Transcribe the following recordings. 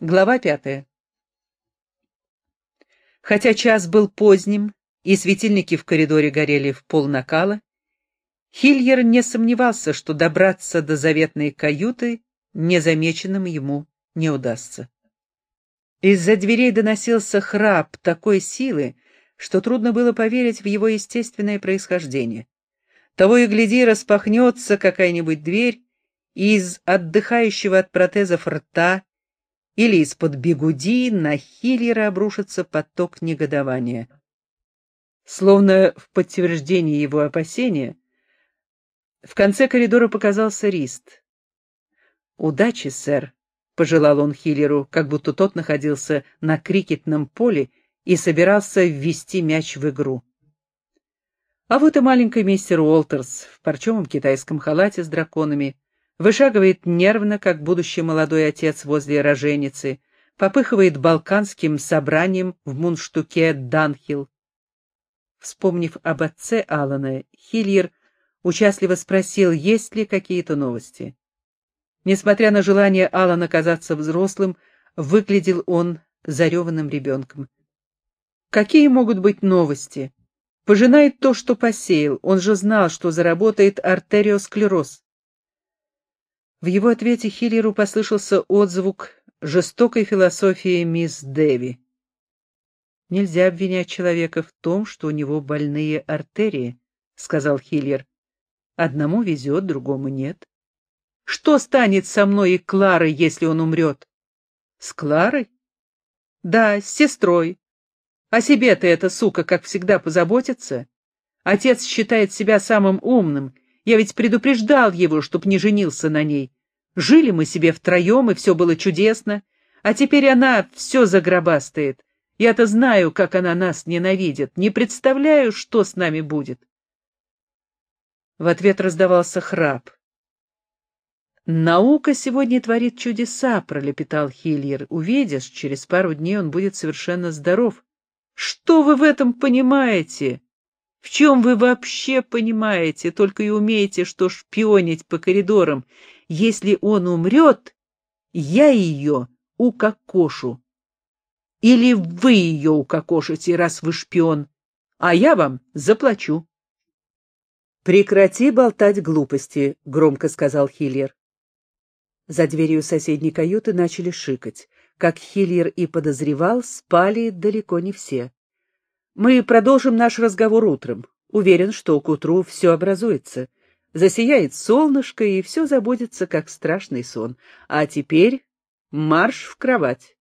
Глава 5. Хотя час был поздним, и светильники в коридоре горели в полнакала, Хильер не сомневался, что добраться до заветной каюты незамеченным ему не удастся. Из-за дверей доносился храп такой силы, что трудно было поверить в его естественное происхождение. Того и гляди, распахнется какая-нибудь дверь, и из отдыхающего от протезов рта или из-под бигуди на Хильера обрушится поток негодования. Словно в подтверждение его опасения, в конце коридора показался Рист. «Удачи, сэр», — пожелал он Хиллеру, как будто тот находился на крикетном поле и собирался ввести мяч в игру. А вот и маленький мистер Уолтерс в парчевом китайском халате с драконами вышагивает нервно, как будущий молодой отец возле роженицы, попыхивает балканским собранием в мундштуке Данхилл. Вспомнив об отце Алана, Хильер участливо спросил, есть ли какие-то новости. Несмотря на желание Алана казаться взрослым, выглядел он зареванным ребенком. Какие могут быть новости? Пожинает то, что посеял, он же знал, что заработает артериосклероз. В его ответе Хиллеру послышался отзвук жестокой философии мисс Дэви. «Нельзя обвинять человека в том, что у него больные артерии», — сказал Хиллер. «Одному везет, другому нет. Что станет со мной и Кларой, если он умрет?» «С Кларой?» «Да, с сестрой. О себе-то эта сука, как всегда, позаботится. Отец считает себя самым умным. Я ведь предупреждал его, чтоб не женился на ней. Жили мы себе втроем, и все было чудесно. А теперь она все загробастает. Я-то знаю, как она нас ненавидит. Не представляю, что с нами будет». В ответ раздавался храп. «Наука сегодня творит чудеса», — пролепетал Хильер. «Увидишь, через пару дней он будет совершенно здоров». «Что вы в этом понимаете? В чем вы вообще понимаете? Только и умеете, что шпионить по коридорам. Если он умрет, я ее укокошу. Или вы ее укокошите, раз вы шпион, а я вам заплачу». «Прекрати болтать глупости», — громко сказал Хильер. За дверью соседней каюты начали шикать. Как Хильер и подозревал, спали далеко не все. «Мы продолжим наш разговор утром. Уверен, что к утру все образуется. Засияет солнышко, и все забудется, как страшный сон. А теперь марш в кровать».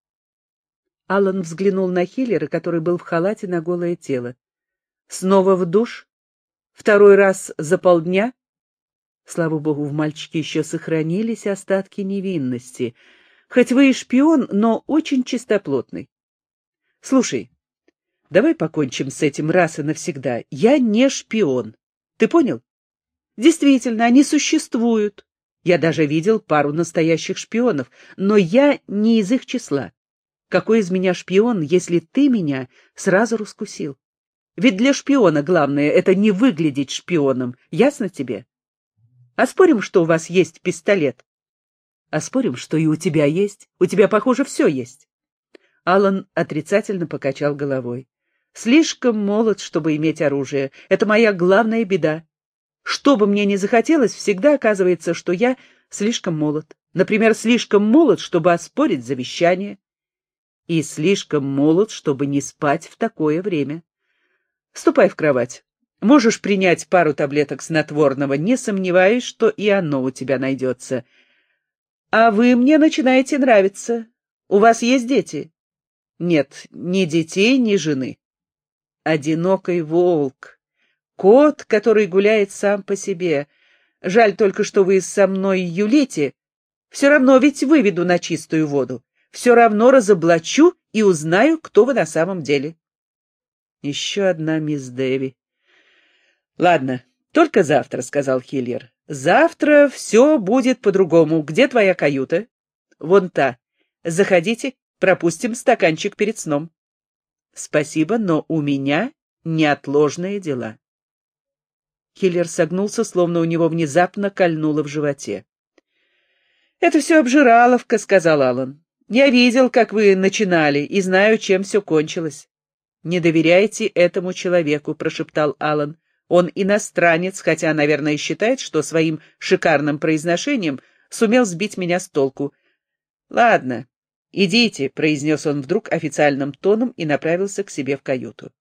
Аллан взглянул на Хиллера, который был в халате на голое тело. «Снова в душ? Второй раз за полдня?» Слава богу, в мальчике еще сохранились остатки невинности. Хоть вы и шпион, но очень чистоплотный. Слушай, давай покончим с этим раз и навсегда. Я не шпион. Ты понял? Действительно, они существуют. Я даже видел пару настоящих шпионов, но я не из их числа. Какой из меня шпион, если ты меня сразу раскусил? Ведь для шпиона главное — это не выглядеть шпионом. Ясно тебе? А спорим, что у вас есть пистолет? А спорим, что и у тебя есть? У тебя, похоже, все есть. Аллан отрицательно покачал головой. Слишком молод, чтобы иметь оружие. Это моя главная беда. Что бы мне ни захотелось, всегда оказывается, что я слишком молод. Например, слишком молод, чтобы оспорить завещание. И слишком молод, чтобы не спать в такое время. Ступай в кровать. Можешь принять пару таблеток снотворного, не сомневаюсь, что и оно у тебя найдется. А вы мне начинаете нравиться. У вас есть дети? Нет, ни детей, ни жены. Одинокий волк. Кот, который гуляет сам по себе. Жаль только, что вы со мной юлите. Все равно ведь выведу на чистую воду. Все равно разоблачу и узнаю, кто вы на самом деле. Еще одна мисс Дэви. Ладно, только завтра, — сказал Хиллер. Завтра все будет по-другому. Где твоя каюта? Вон та. Заходите, пропустим стаканчик перед сном. Спасибо, но у меня неотложные дела. Хиллер согнулся, словно у него внезапно кольнуло в животе. «Это все обжираловка», — сказал Аллан. Я видел, как вы начинали, и знаю, чем все кончилось. «Не доверяйте этому человеку», — прошептал Аллан. «Он иностранец, хотя, наверное, считает, что своим шикарным произношением сумел сбить меня с толку. Ладно, идите», — произнес он вдруг официальным тоном и направился к себе в каюту.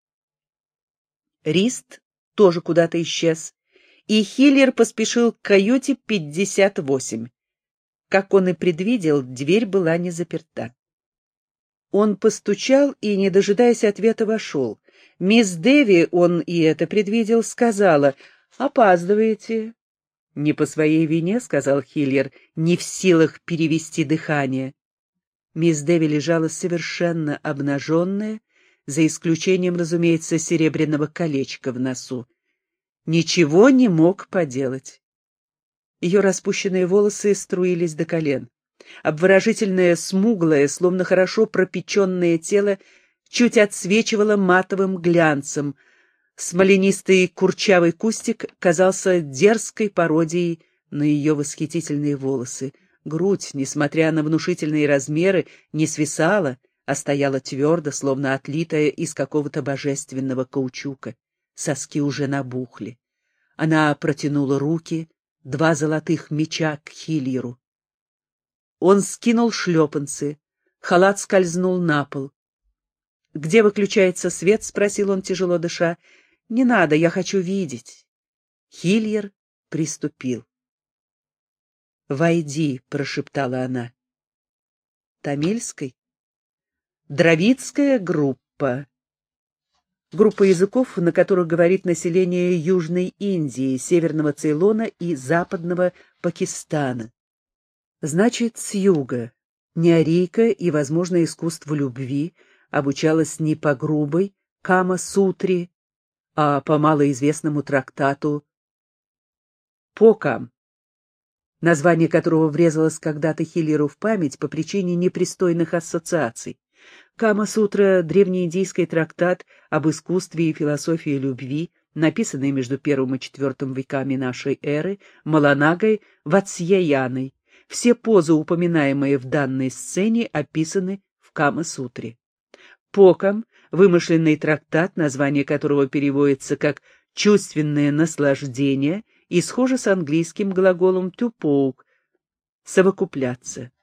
Рист тоже куда-то исчез, и Хиллер поспешил к каюте 58. Как он и предвидел, дверь была не заперта. Он постучал и, не дожидаясь ответа, вошел. Мисс Дэви, он и это предвидел, сказала: «Опаздываете». «Не по своей вине», — сказал Хиллер, не в силах перевести дыхание. Мисс Дэви лежала совершенно обнаженная, за исключением, разумеется, серебряного колечка в носу. Ничего не мог поделать. Ее распущенные волосы струились до колен. Обворожительное, смуглое, словно хорошо пропеченное тело чуть отсвечивало матовым глянцем. Смоленистый курчавый кустик казался дерзкой пародией на ее восхитительные волосы. Грудь, несмотря на внушительные размеры, не свисала, а стояла твердо, словно отлитая из какого-то божественного каучука. Соски уже набухли. Она протянула руки, 2 золотых меча к Хиллеру. Он скинул шлепанцы, халат скользнул на пол. «Где выключается свет?» — спросил он, тяжело дыша. «Не надо, я хочу видеть». Хиллер приступил. «Войди», — прошептала она. «Тамильской?» «Дравидская группа». Группа языков, на которых говорит население Южной Индии, Северного Цейлона и Западного Пакистана. Значит, с юга. Неарийка и, возможно, искусству любви обучалась не по грубой Кама-сутре, а по малоизвестному трактату Покам, название которого врезалось когда-то Хиллеру в память по причине непристойных ассоциаций. Кама-сутра — древнеиндийский трактат об искусстве и философии любви, написанный между I и IV веками нашей эры Маланагой Ватсьяяной. Все позы, упоминаемые в данной сцене, описаны в Кама-сутре. Покам — вымышленный трактат, название которого переводится как «чувственное наслаждение» и схоже с английским глаголом to poke — «совокупляться».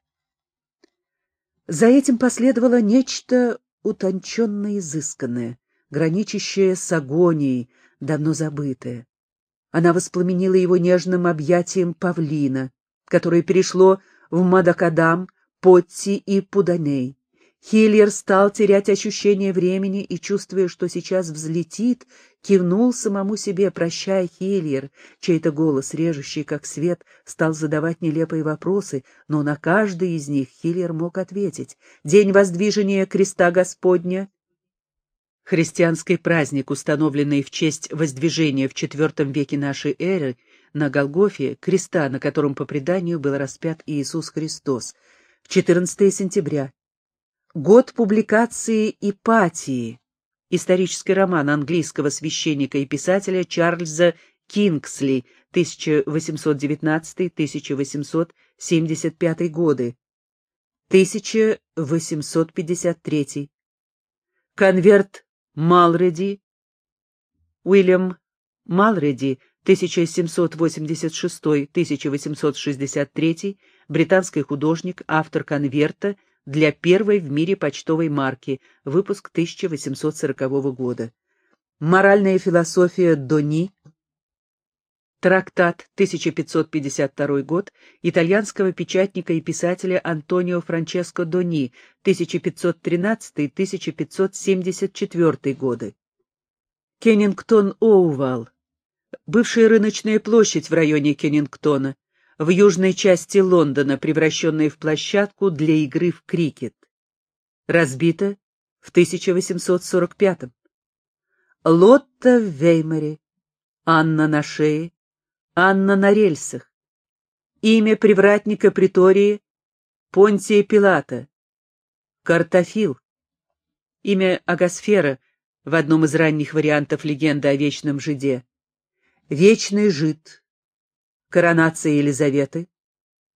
За этим последовало нечто утонченно изысканное, граничащее с агонией, давно забытое. Она воспламенила его нежным объятием павлина, которое перешло в Мадакадам, Потти и Пуданей. Хиллер стал терять ощущение времени и, чувствуя, что сейчас взлетит, кивнул самому себе: «Прощай, Хиллер». Чей-то голос, режущий как свет, стал задавать нелепые вопросы, но на каждый из них Хиллер мог ответить: «День воздвижения креста Господня». Христианский праздник, установленный в честь воздвижения в IV веке нашей эры на Голгофе креста, на котором по преданию был распят Иисус Христос, в 14 сентября. Год публикации «Ипатии», исторический роман английского священника и писателя Чарльза Кингсли, 1819-1875 годы, 1853. Конверт Малреди, Уильям Малреди, 1786-1863, британский художник, автор конверта для первой в мире почтовой марки, выпуск 1840 года. Моральная философия Дони, трактат, 1552 год, итальянского печатника и писателя Антонио Франческо Дони, 1513-1574 годы. Кеннингтон-Оувал, бывшая рыночная площадь в районе Кеннингтона, в южной части Лондона, превращенная в площадку для игры в крикет. Разбита в 1845. Лотта в Веймаре, Анна на шее, Анна на рельсах. Имя привратника притории Понтия Пилата. Картофил. Имя Агасфера в одном из ранних вариантов легенды о вечном жиде. Вечный жид. Коронация Елизаветы.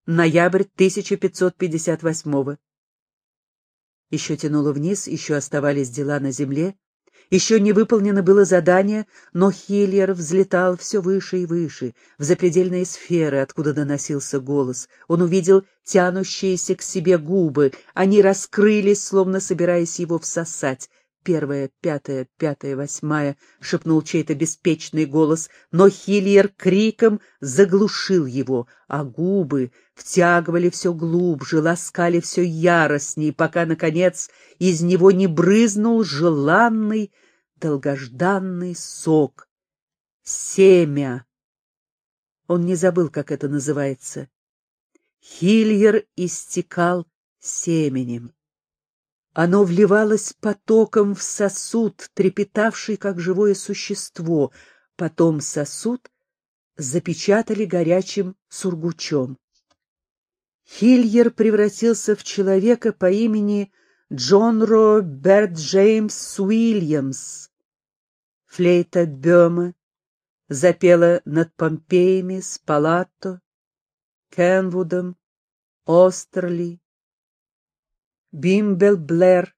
Ноябрь 1558. Еще тянуло вниз, еще оставались дела на земле, еще не выполнено было задание, но Хильер взлетал все выше и выше, в запредельные сферы, откуда доносился голос. Он увидел тянущиеся к себе губы, они раскрылись, словно собираясь его всосать. 1, 5, 5, 8, шепнул чей-то беспечный голос, но Хильер криком заглушил его, а губы втягивали все глубже, ласкали все яростней, пока, наконец, из него не брызнул желанный, долгожданный сок. Семя. Он не забыл, как это называется. Хильер истекал семенем. Оно вливалось потоком в сосуд, трепетавший, как живое существо. Потом сосуд запечатали горячим сургучом. Хильер превратился в человека по имени Джон Роберт Джеймс Уильямс. Флейта Бёма запела над Помпеями, Спалатто, Кенвудом, Остерли, Бимбел Блэр.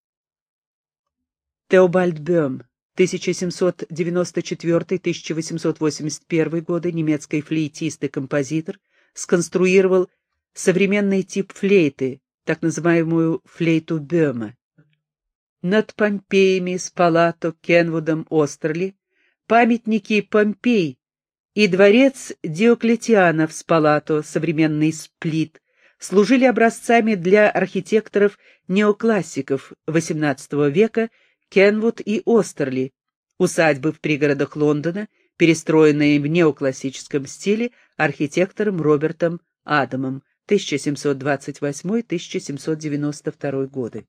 Теобальд Бём, 1794-1881 годы, немецкий флейтист и композитор, сконструировал современный тип флейты, так называемую флейту Бёма. Над Помпеями, Спалатто, Кенвудом, Остерли памятники Помпей и дворец Диоклетиана в Спалатто, современный Сплит, служили образцами для архитекторов-неоклассиков XVIII века Кенвуд и Остерли, усадьбы в пригородах Лондона, перестроенные в неоклассическом стиле архитектором Робертом Адамом, 1728-1792 годы.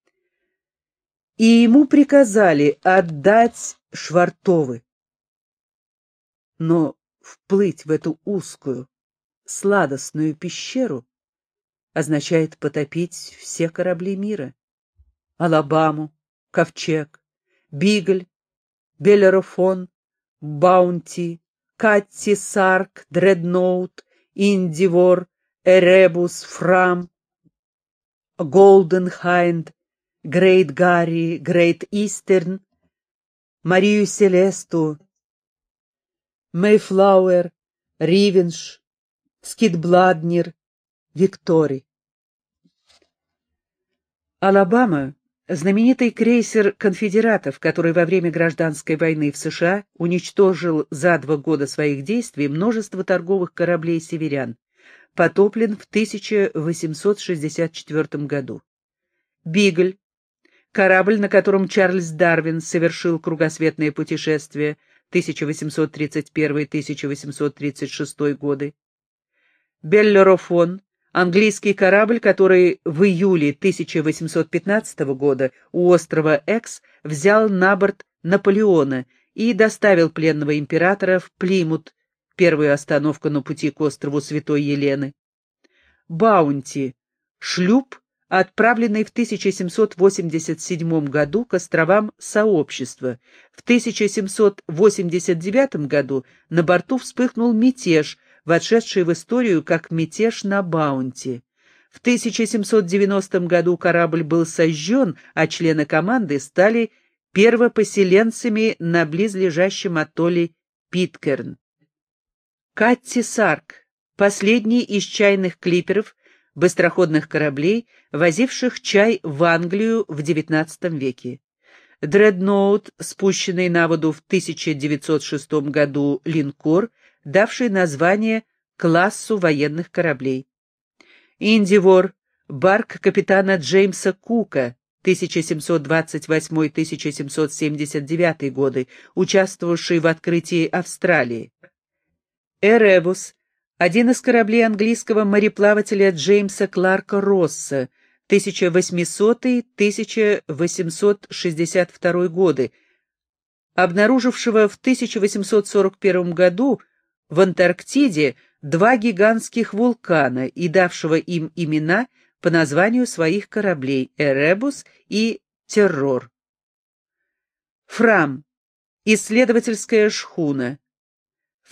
И ему приказали отдать Швартовы. Но вплыть в эту узкую, сладостную пещеру означает потопить все корабли мира. Алабаму, Ковчег, Бигль, Беллерофон, Баунти, Катти Сарк, Дредноут, Индивор, Эребус, Фрам, Голден Хайнд, Грейт Гарри, Грейт Истерн, Марию Селесту, Мейфлауэр, Ривенш, Скидбладнер, Виктори. Алабама — знаменитый крейсер конфедератов, который во время гражданской войны в США уничтожил за 2 года своих действий множество торговых кораблей северян, потоплен в 1864 году. Бигль — корабль, на котором Чарльз Дарвин совершил кругосветное путешествие 1831-1836 годы. Беллерофон — английский корабль, который в июле 1815 года у острова Экс взял на борт Наполеона и доставил пленного императора в Плимут, первую остановку на пути к острову Святой Елены. Баунти — шлюп, отправленный в 1787 году к островам Сообщества. В 1789 году на борту вспыхнул мятеж, вошедший в историю как мятеж на Баунти. В 1790 году корабль был сожжен, а члены команды стали первопоселенцами на близлежащем атолле Питкерн. Катти Сарк — последний из чайных клиперов, быстроходных кораблей, возивших чай в Англию в XIX веке. Дредноут, спущенный на воду в 1906 году линкор, давший название классу военных кораблей. Индивор — барк капитана Джеймса Кука, 1728-1779 годы, участвовавший в открытии Австралии. Эребус — один из кораблей английского мореплавателя Джеймса Кларка Росса, 1800-1862 годы, обнаружившего в 1841 году в Антарктиде 2 гигантских вулкана и давшего им имена по названию своих кораблей «Эребус» и «Террор». Фрам — исследовательская шхуна. В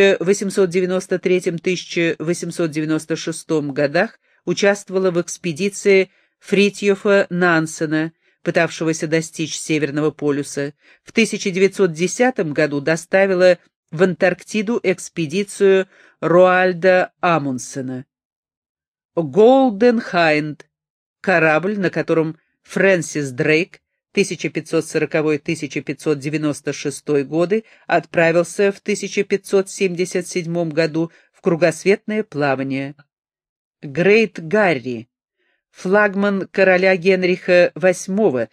1893-1896 годах участвовала в экспедиции Фритьёфа Нансена, пытавшегося достичь Северного полюса. В 1910 году доставила в Антарктиду экспедицию Роальда Амундсена. Голден Хайнд, корабль, на котором Фрэнсис Дрейк 1540-1596 годы отправился в 1577 году в кругосветное плавание. Грейт Гарри, флагман короля Генриха VIII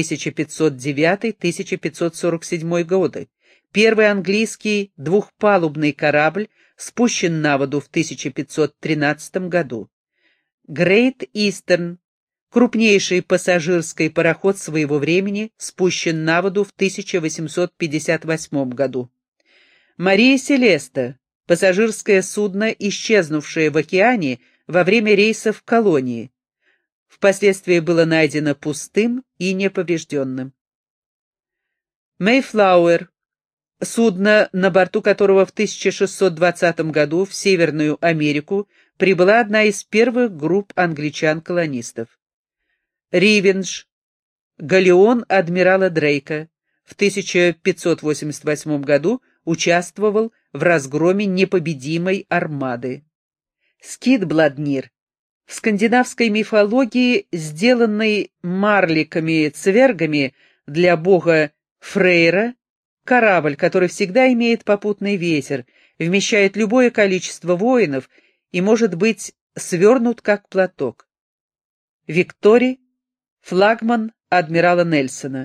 1509-1547 годы. Первый английский двухпалубный корабль спущен на воду в 1513 году. Грейт Истерн, крупнейший пассажирский пароход своего времени, спущен на воду в 1858 году. Мария Селеста, пассажирское судно, исчезнувшее в океане во время рейса в колонии. Впоследствии было найдено пустым и неповрежденным. Мэйфлауэр, судно, на борту которого в 1620 году в Северную Америку прибыла одна из первых групп англичан-колонистов. Ривенж, галеон адмирала Дрейка, в 1588 году участвовал в разгроме непобедимой армады. Скидбладнир, в скандинавской мифологии сделанный марликами-цвергами для бога Фрейра, корабль, который всегда имеет попутный ветер, вмещает любое количество воинов и может быть свернут как платок. Виктори, флагман адмирала Нельсона.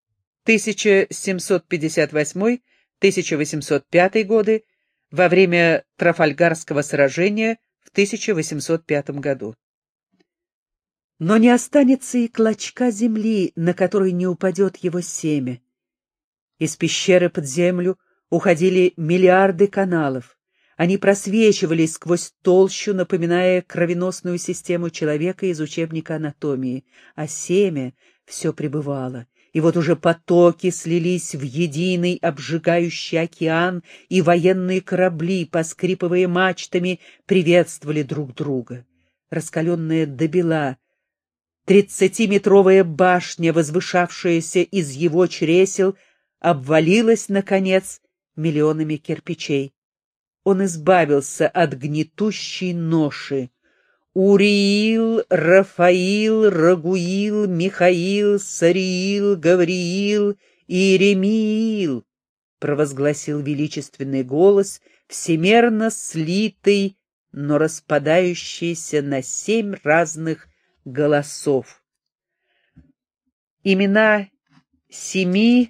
1758-1805 годы, во время Трафальгарского сражения в 1805 году. Но не останется и клочка земли, на который не упадет его семя. Из пещеры под землю уходили миллиарды каналов. Они просвечивались сквозь толщу, напоминая кровеносную систему человека из учебника анатомии, а семя все пребывало. И вот уже потоки слились в единый обжигающий океан, и военные корабли, поскрипывая мачтами, приветствовали друг друга. Раскаленная добела, 30-метровая башня, возвышавшаяся из его чресел, обвалилась, наконец, миллионами кирпичей. Он избавился от гнетущей ноши. Уриил, Рафаил, Рагуил, Михаил, Сариил, Гавриил, Иеремиил, провозгласил величественный голос, всемерно слитый, но распадающийся на 7 разных голосов. Имена 7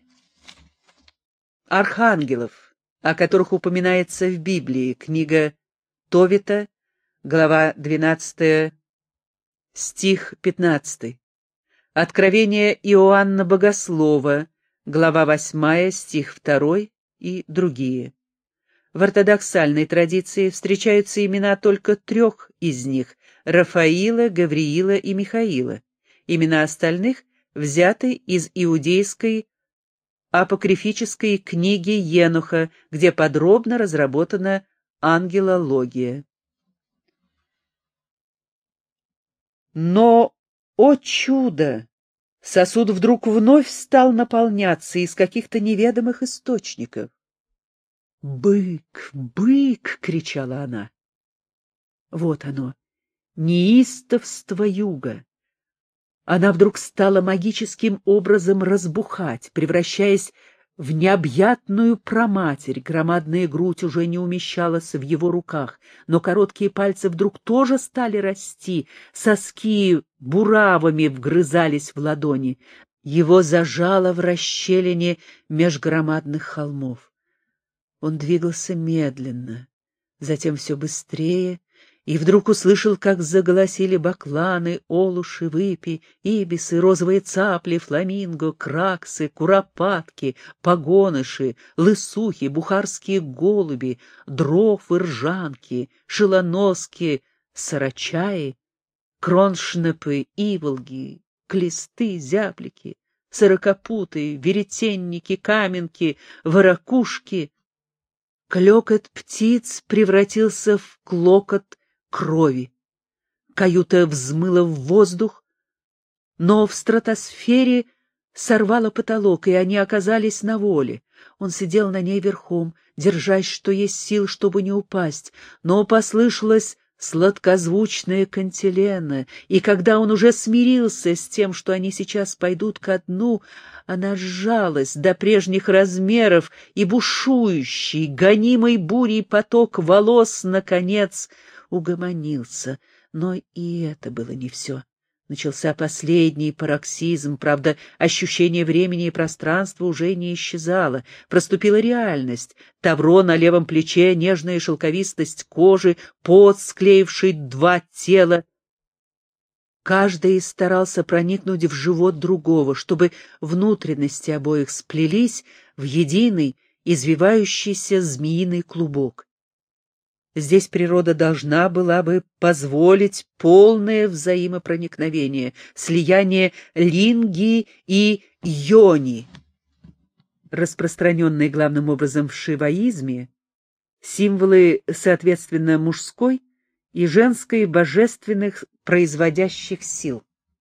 архангелов, о которых упоминается в Библии, книга Товита, глава 12, стих 15. Откровение Иоанна Богослова, глава 8, стих 2 и другие. В ортодоксальной традиции встречаются имена только 3 из них — Рафаила, Гавриила и Михаила. Имена остальных взяты из иудейской апокрифической книги Енуха, где подробно разработана ангелология. Но, о чудо! Сосуд вдруг вновь стал наполняться из каких-то неведомых источников. «Бык! Бык!» — кричала она. Вот оно, неистовство юга. Она вдруг стала магическим образом разбухать, превращаясь в необъятную праматерь. Громадная грудь уже не умещалась в его руках, но короткие пальцы вдруг тоже стали расти, соски буравами вгрызались в ладони. Его зажало в расщелине меж громадных холмов. Он двигался медленно, затем все быстрее, и вдруг услышал, как заголосили бакланы, олуши, выпи, ибисы, розовые цапли, фламинго, краксы, куропатки, погоныши, лысухи, бухарские голуби, дрофы, ржанки, шелоноски, сарачаи, кроншнепы, иволги, клесты, зяблики, сорокопуты, веретенники, каменки, ворокушки. Клёкот птиц превратился в клокот крови. Каюта взмыла в воздух, но в стратосфере сорвало потолок, и они оказались на воле. Он сидел на ней верхом, держась, что есть сил, чтобы не упасть, но послышалось сладкозвучная кантилена, и когда он уже смирился с тем, что они сейчас пойдут ко дну, она сжалась до прежних размеров, и бушующий, гонимый бурей поток волос, наконец, угомонился. Но и это было не все. Начался последний пароксизм, правда, ощущение времени и пространства уже не исчезало. Проступила реальность. Тавро на левом плече, нежная шелковистость кожи, пот, склеивший два тела. Каждый старался проникнуть в живот другого, чтобы внутренности обоих сплелись в единый, извивающийся змеиный клубок. Здесь природа должна была бы позволить полное взаимопроникновение, слияние линги и йони, распространенные главным образом в шиваизме, символы, соответственно, мужской и женской божественных производящих сил.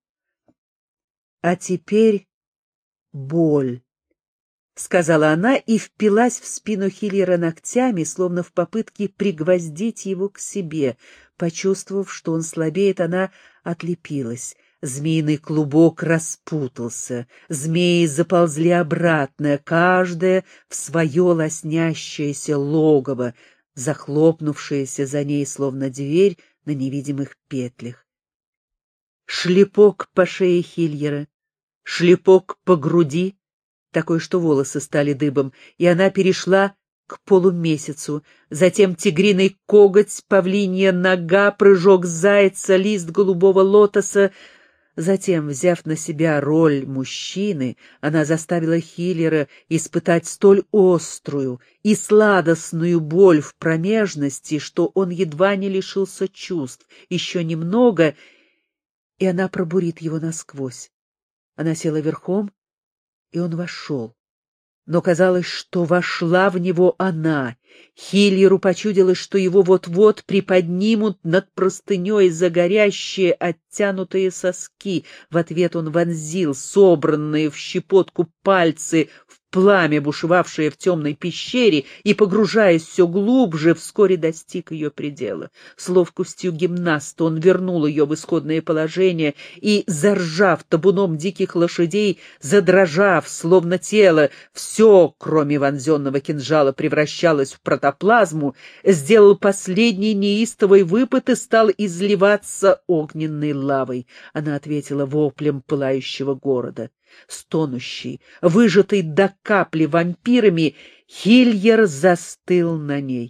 А теперь боль. — сказала она и впилась в спину Хиллера ногтями, словно в попытке пригвоздить его к себе. Почувствовав, что он слабеет, она отлепилась. Змеиный клубок распутался, змеи заползли обратно, каждая в свое лоснящееся логово, захлопнувшееся за ней, словно дверь на невидимых петлях. Шлепок по шее Хиллера, шлепок по груди, такой, что волосы стали дыбом, и она перешла к полумесяцу, затем тигриный коготь, павлинья нога, прыжок зайца, лист голубого лотоса. Затем, взяв на себя роль мужчины, она заставила Хиллера испытать столь острую и сладостную боль в промежности, что он едва не лишился чувств. Еще немного, и она пробурит его насквозь. Она села верхом, и он вошел. Но казалось, что вошла в него она. Хиллеру почудилось, что его вот-вот приподнимут над простыней загорящие оттянутые соски. В ответ он вонзил собранные в щепотку пальцы в пламя, бушевавшее в темной пещере, и, погружаясь все глубже, вскоре достиг ее предела. С ловкостью гимнаста он вернул ее в исходное положение и, заржав табуном диких лошадей, задрожав, словно тело, все, кроме вонзенного кинжала, превращалось в протоплазму, сделал последний неистовый выпад и стал изливаться огненной лавой. Она ответила воплем пылающего города. Стонущий, выжатый до капли вампирами, Хиллер застыл на ней.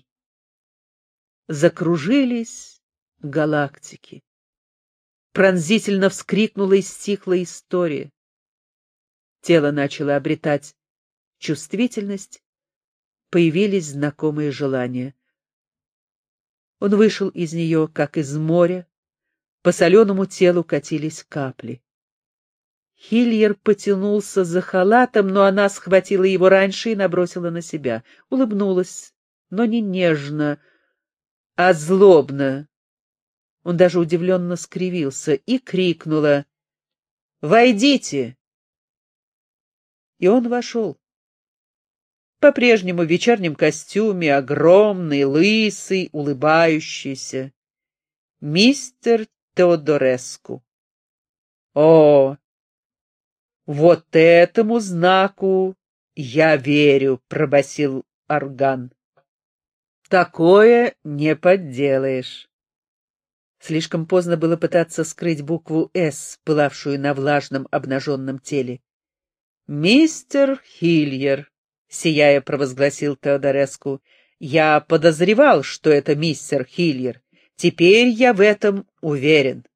Закружились галактики. Пронзительно вскрикнула и стихла история. Тело начало обретать чувствительность, появились знакомые желания. Он вышел из нее, как из моря, по соленому телу катились капли. Хиллер потянулся за халатом, но она схватила его раньше и набросила на себя. Улыбнулась, но не нежно, а злобно. Он даже удивленно скривился и крикнула: «Войдите!» И он вошел. По-прежнему в вечернем костюме, огромный, лысый, улыбающийся. Мистер Теодореску. О! «Вот этому знаку я верю», — пробасил орган. «Такое не подделаешь». Слишком поздно было пытаться скрыть букву «С», пылавшую на влажном обнаженном теле. «Мистер Хиллер», — сияя провозгласил Теодореску, — «я подозревал, что это мистер Хиллер. Теперь я в этом уверен».